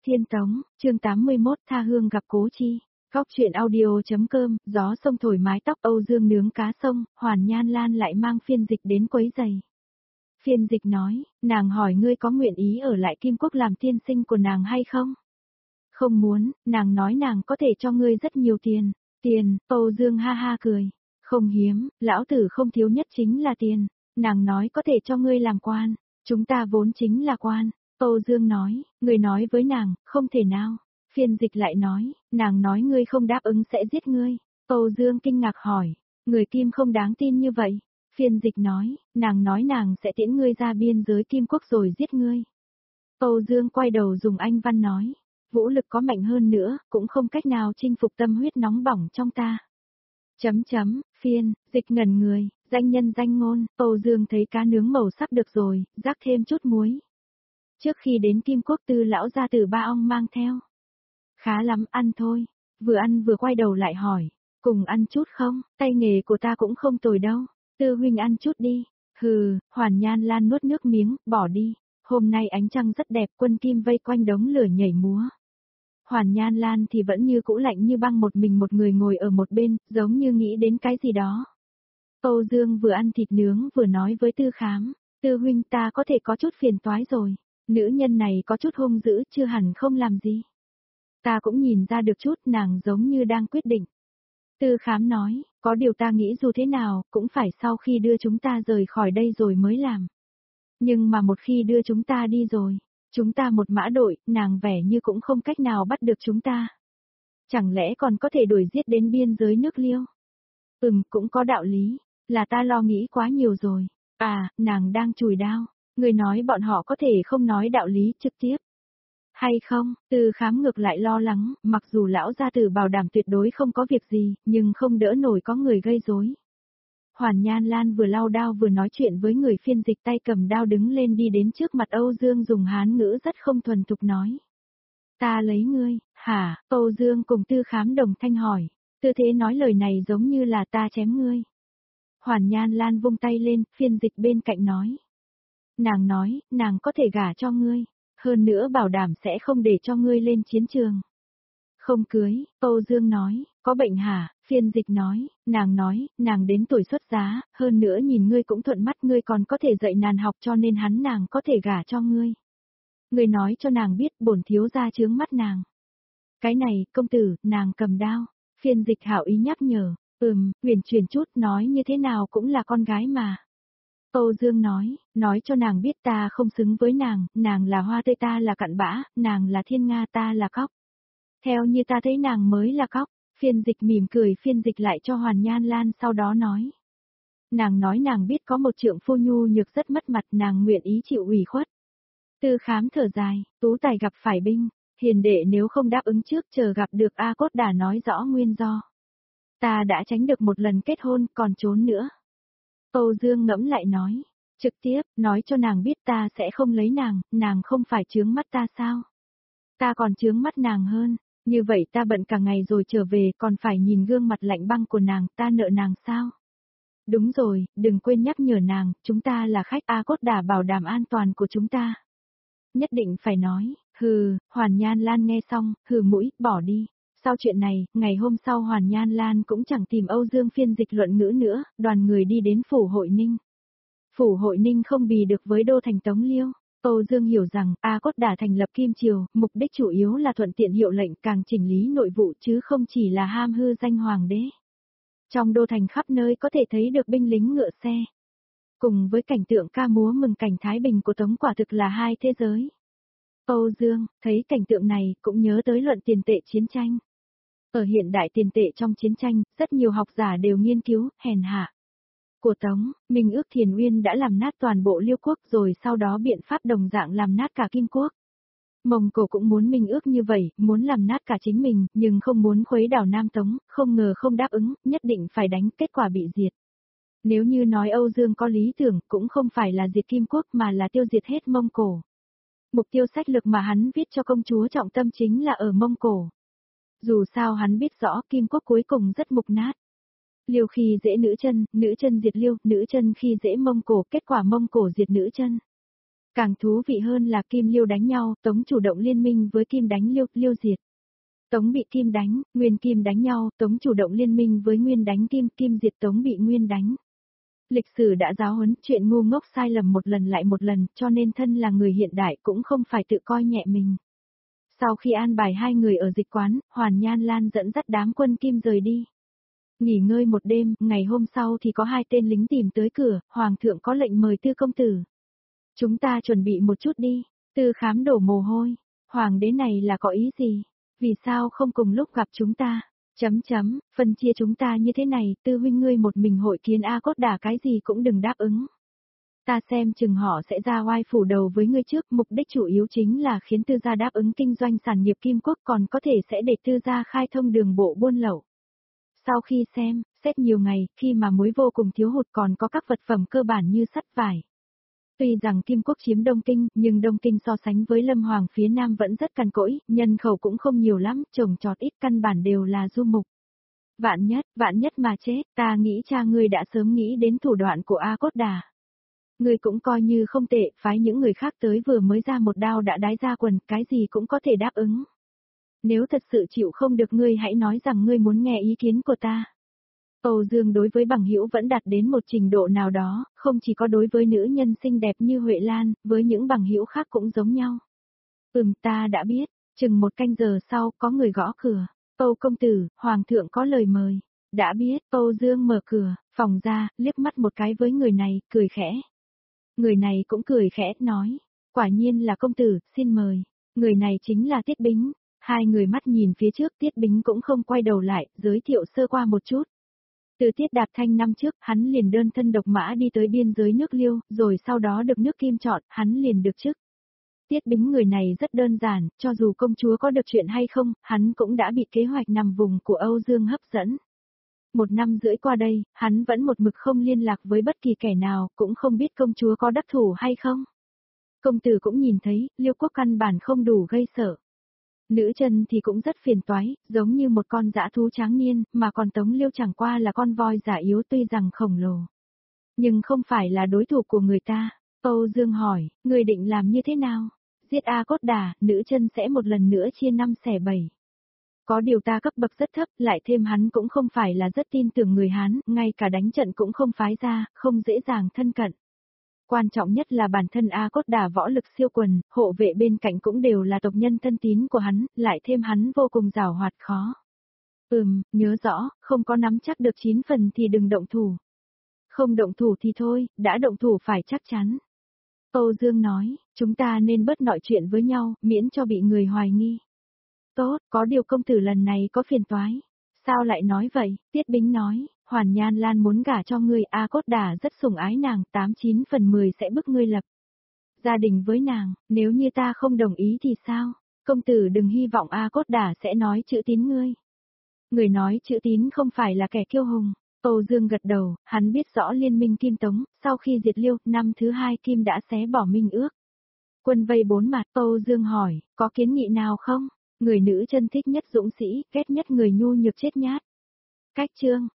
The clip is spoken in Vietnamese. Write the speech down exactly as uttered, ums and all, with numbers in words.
Thiên Tống, chương tám mươi mốt Tha Hương gặp Cố Chi. Góc truyện audio.com, gió sông thổi mái tóc Âu Dương nướng cá sông, Hoàn Nhan Lan lại mang phiên dịch đến quấy giày. Phiên dịch nói, nàng hỏi ngươi có nguyện ý ở lại Kim Quốc làm tiên sinh của nàng hay không? Không muốn, nàng nói nàng có thể cho ngươi rất nhiều tiền. Tiền, Âu Dương ha ha cười. Không hiếm, lão tử không thiếu nhất chính là tiền. Nàng nói có thể cho ngươi làm quan, chúng ta vốn chính là quan. Âu Dương nói, người nói với nàng, không thể nào. Phiên dịch lại nói, nàng nói ngươi không đáp ứng sẽ giết ngươi. Âu Dương kinh ngạc hỏi, người Kim không đáng tin như vậy. Phiên dịch nói, nàng nói nàng sẽ tiễn ngươi ra biên giới Kim Quốc rồi giết ngươi. Âu Dương quay đầu dùng Anh văn nói, vũ lực có mạnh hơn nữa, cũng không cách nào chinh phục tâm huyết nóng bỏng trong ta. Chấm chấm, phiên, dịch ngẩn người, danh nhân danh ngôn, Âu Dương thấy cá nướng màu sắc được rồi, rắc thêm chút muối. Trước khi đến Kim Quốc Tư lão gia tử ba ong mang theo. Khá lắm, ăn thôi. Vừa ăn vừa quay đầu lại hỏi, cùng ăn chút không, tay nghề của ta cũng không tồi đâu. Tư huynh ăn chút đi. Hừ, Hoàn Nhan Lan nuốt nước miếng, bỏ đi. Hôm nay ánh trăng rất đẹp, quân Kim vây quanh đống lửa nhảy múa. Hoàn Nhan Lan thì vẫn như cũ lạnh như băng, một mình một người ngồi ở một bên, giống như nghĩ đến cái gì đó. Âu Dương vừa ăn thịt nướng vừa nói với Tư Khám, Tư huynh ta có thể có chút phiền toái rồi. Nữ nhân này có chút hung dữ, chưa hẳn không làm gì. Ta cũng nhìn ra được chút, nàng giống như đang quyết định. Tư Khám nói, có điều ta nghĩ dù thế nào, cũng phải sau khi đưa chúng ta rời khỏi đây rồi mới làm. Nhưng mà một khi đưa chúng ta đi rồi, chúng ta một mã đội, nàng vẻ như cũng không cách nào bắt được chúng ta. Chẳng lẽ còn có thể đuổi giết đến biên giới nước Liêu? Ừm, cũng có đạo lý, là ta lo nghĩ quá nhiều rồi. À, nàng đang chùi đao. Người nói bọn họ có thể không nói đạo lý trực tiếp. Hay không, Tư Khám ngược lại lo lắng, mặc dù lão gia tử bảo đảm tuyệt đối không có việc gì, nhưng không đỡ nổi có người gây rối. Hoàn Nhan Lan vừa lau đao vừa nói chuyện với người phiên dịch, tay cầm đao đứng lên đi đến trước mặt Âu Dương dùng Hán ngữ rất không thuần thục nói. Ta lấy ngươi, hả? Âu Dương cùng Tư Khám đồng thanh hỏi, tư thế nói lời này giống như là ta chém ngươi. Hoàn Nhan Lan vung tay lên, phiên dịch bên cạnh nói. Nàng nói, nàng có thể gả cho ngươi, hơn nữa bảo đảm sẽ không để cho ngươi lên chiến trường. Không cưới, Âu Dương nói, có bệnh hả? Phiên dịch nói, nàng nói, nàng đến tuổi xuất giá, hơn nữa nhìn ngươi cũng thuận mắt, ngươi còn có thể dạy nàng học, cho nên hắn nàng có thể gả cho ngươi. Ngươi nói cho nàng biết bổn thiếu gia chướng mắt nàng. Cái này, công tử, nàng cầm đao. Phiên dịch hảo ý nhắc nhở, ừm, huyền chuyển chút, nói như thế nào cũng là con gái mà. Âu Dương nói, nói cho nàng biết ta không xứng với nàng, nàng là hoa tươi ta là cặn bã, nàng là thiên nga ta là cóc. Theo như ta thấy nàng mới là cóc. Phiên dịch mỉm cười phiên dịch lại cho Hoàn Nhan Lan, sau đó nói. Nàng nói nàng biết có một trượng phu nhu nhược rất mất mặt, nàng nguyện ý chịu ủy khuất. Tư Khám thở dài, tú tài gặp phải binh, hiền đệ nếu không đáp ứng trước chờ gặp được A Cốt Đả nói rõ nguyên do. Ta đã tránh được một lần kết hôn, còn trốn nữa. Âu Dương ngẫm lại nói, trực tiếp, nói cho nàng biết ta sẽ không lấy nàng, nàng không phải chướng mắt ta sao? Ta còn chướng mắt nàng hơn, như vậy ta bận cả ngày rồi trở về còn phải nhìn gương mặt lạnh băng của nàng, ta nợ nàng sao? Đúng rồi, đừng quên nhắc nhở nàng, chúng ta là khách, A Cốt Đả bảo đảm an toàn của chúng ta. Nhất định phải nói, hừ, Hoàn Nhan Lan nghe xong, hừ mũi, bỏ đi. Sau chuyện này, ngày hôm sau Hoàn Nhan Lan cũng chẳng tìm Âu Dương phiên dịch luận ngữ nữa, đoàn người đi đến Phủ Hội Ninh. Phủ Hội Ninh không bì được với đô thành Tống Liêu. Âu Dương hiểu rằng, A Cốt Đả thành lập Kim Triều, mục đích chủ yếu là thuận tiện hiệu lệnh, càng chỉnh lý nội vụ chứ không chỉ là ham hư danh hoàng đế. Trong đô thành khắp nơi có thể thấy được binh lính ngựa xe. Cùng với cảnh tượng ca múa mừng cảnh Thái Bình của Tống quả thực là hai thế giới. Âu Dương, thấy cảnh tượng này, cũng nhớ tới luận tiền tệ chiến tranh. Ở hiện đại tiền tệ trong chiến tranh, rất nhiều học giả đều nghiên cứu, hèn hạ. Của Tống, Minh ước Thiền Uyên đã làm nát toàn bộ Liêu quốc rồi sau đó biện pháp đồng dạng làm nát cả Kim quốc. Mông Cổ cũng muốn Minh ước như vậy, muốn làm nát cả chính mình, nhưng không muốn khuấy đảo Nam Tống, không ngờ không đáp ứng, nhất định phải đánh, kết quả bị diệt. Nếu như nói Âu Dương có lý tưởng, cũng không phải là diệt Kim quốc mà là tiêu diệt hết Mông Cổ. Mục tiêu sách lược mà hắn viết cho công chúa trọng tâm chính là ở Mông Cổ. Dù sao hắn biết rõ Kim quốc cuối cùng rất mục nát. Liêu khi dễ nữ chân, nữ chân diệt Liêu, nữ chân khi dễ Mông Cổ, kết quả Mông Cổ diệt nữ chân. Càng thú vị hơn là Kim Liêu đánh nhau, Tống chủ động liên minh với Kim đánh Liêu, Liêu diệt. Tống bị Kim đánh, Nguyên Kim đánh nhau, Tống chủ động liên minh với Nguyên đánh Kim, Kim diệt Tống bị Nguyên đánh. Lịch sử đã giáo huấn chuyện ngu ngốc sai lầm một lần lại một lần, cho nên thân là người hiện đại cũng không phải tự coi nhẹ mình. Sau khi an bài hai người ở dịch quán, Hoàn Nhan Lan dẫn dắt đám quân Kim rời đi. Nghỉ ngơi một đêm, ngày hôm sau thì có hai tên lính tìm tới cửa, Hoàng thượng có lệnh mời Tư công tử. Chúng ta chuẩn bị một chút đi, Tư Khám đổ mồ hôi, Hoàng đế này là có ý gì? Vì sao không cùng lúc gặp chúng ta? Chấm chấm, phân chia chúng ta như thế này, Tư huynh ngươi một mình hội kiến A Cốt Đả cái gì cũng đừng đáp ứng. Ta xem chừng họ sẽ ra oai phủ đầu với ngươi trước, mục đích chủ yếu chính là khiến Tư gia đáp ứng kinh doanh sản nghiệp Kim Quốc, còn có thể sẽ để Tư gia khai thông đường bộ buôn lậu. Sau khi xem, xét nhiều ngày, khi mà muối vô cùng thiếu hụt còn có các vật phẩm cơ bản như sắt vải. Tuy rằng Kim Quốc chiếm Đông Kinh, nhưng Đông Kinh so sánh với Lâm Hoàng phía Nam vẫn rất cằn cỗi, nhân khẩu cũng không nhiều lắm, trồng trọt ít căn bản đều là du mục. Vạn nhất, vạn nhất mà chết, ta nghĩ cha ngươi đã sớm nghĩ đến thủ đoạn của A Cốt Đà. Ngươi cũng coi như không tệ, phái những người khác tới vừa mới ra một đao đã đái ra quần, cái gì cũng có thể đáp ứng. Nếu thật sự chịu không được ngươi hãy nói rằng ngươi muốn nghe ý kiến của ta. Âu Dương đối với bằng hữu vẫn đạt đến một trình độ nào đó, không chỉ có đối với nữ nhân xinh đẹp như Huệ Lan, với những bằng hữu khác cũng giống nhau. Ừm, ta đã biết, chừng một canh giờ sau có người gõ cửa. Âu công tử, Hoàng thượng có lời mời. Đã biết, Âu Dương mở cửa, phòng ra, liếc mắt một cái với người này, cười khẽ. Người này cũng cười khẽ, nói, quả nhiên là công tử, xin mời. Người này chính là Tiết Bính. Hai người mắt nhìn phía trước, Tiết Bính cũng không quay đầu lại, giới thiệu sơ qua một chút. Từ Tiết Đạp Thanh năm trước, hắn liền đơn thân độc mã đi tới biên giới nước Liêu, rồi sau đó được nước Kim chọn, hắn liền được chức. Tiết Bính người này rất đơn giản, cho dù công chúa có được chuyện hay không, hắn cũng đã bị kế hoạch nằm vùng của Âu Dương hấp dẫn. Một năm rưỡi qua đây, hắn vẫn một mực không liên lạc với bất kỳ kẻ nào, cũng không biết công chúa có đắc thủ hay không. Công tử cũng nhìn thấy, Liêu quốc căn bản không đủ gây sợ. Nữ chân thì cũng rất phiền toái, giống như một con dã thú tráng niên, mà còn Tống Liêu chẳng qua là con voi giả yếu tuy rằng khổng lồ. Nhưng không phải là đối thủ của người ta. Âu Dương hỏi, người định làm như thế nào? Giết A Cốt Đà, nữ chân sẽ một lần nữa chia năm xẻ bảy. Có điều ta cấp bậc rất thấp, lại thêm hắn cũng không phải là rất tin tưởng người Hán, ngay cả đánh trận cũng không phái ra, không dễ dàng thân cận. Quan trọng nhất là bản thân A Cốt Đà võ lực siêu quần, hộ vệ bên cạnh cũng đều là tộc nhân thân tín của hắn, lại thêm hắn vô cùng giàu hoạt khó. Ừm, nhớ rõ, không có nắm chắc được chín phần thì đừng động thủ. Không động thủ thì thôi, đã động thủ phải chắc chắn. Âu Dương nói, chúng ta nên bớt nói chuyện với nhau, miễn cho bị người hoài nghi. Tốt, có điều công tử lần này có phiền toái. Sao lại nói vậy? Tiết Bính nói, Hoàn Nhan Lan muốn gả cho ngươi, A Cốt Đà rất sủng ái nàng, tám chín phần mười sẽ bức ngươi lập gia đình với nàng, nếu như ta không đồng ý thì sao? Công tử đừng hy vọng A Cốt Đà sẽ nói chữ tín ngươi. Người nói chữ tín không phải là kẻ kiêu hùng. Âu Dương gật đầu, hắn biết rõ liên minh Kim Tống, sau khi diệt Liêu, năm thứ hai Kim đã xé bỏ minh ước. Quân vây bốn mặt, Âu Dương hỏi, có kiến nghị nào không? Người nữ chân thích nhất dũng sĩ, ghét nhất người nhu nhược chết nhát. Cách chương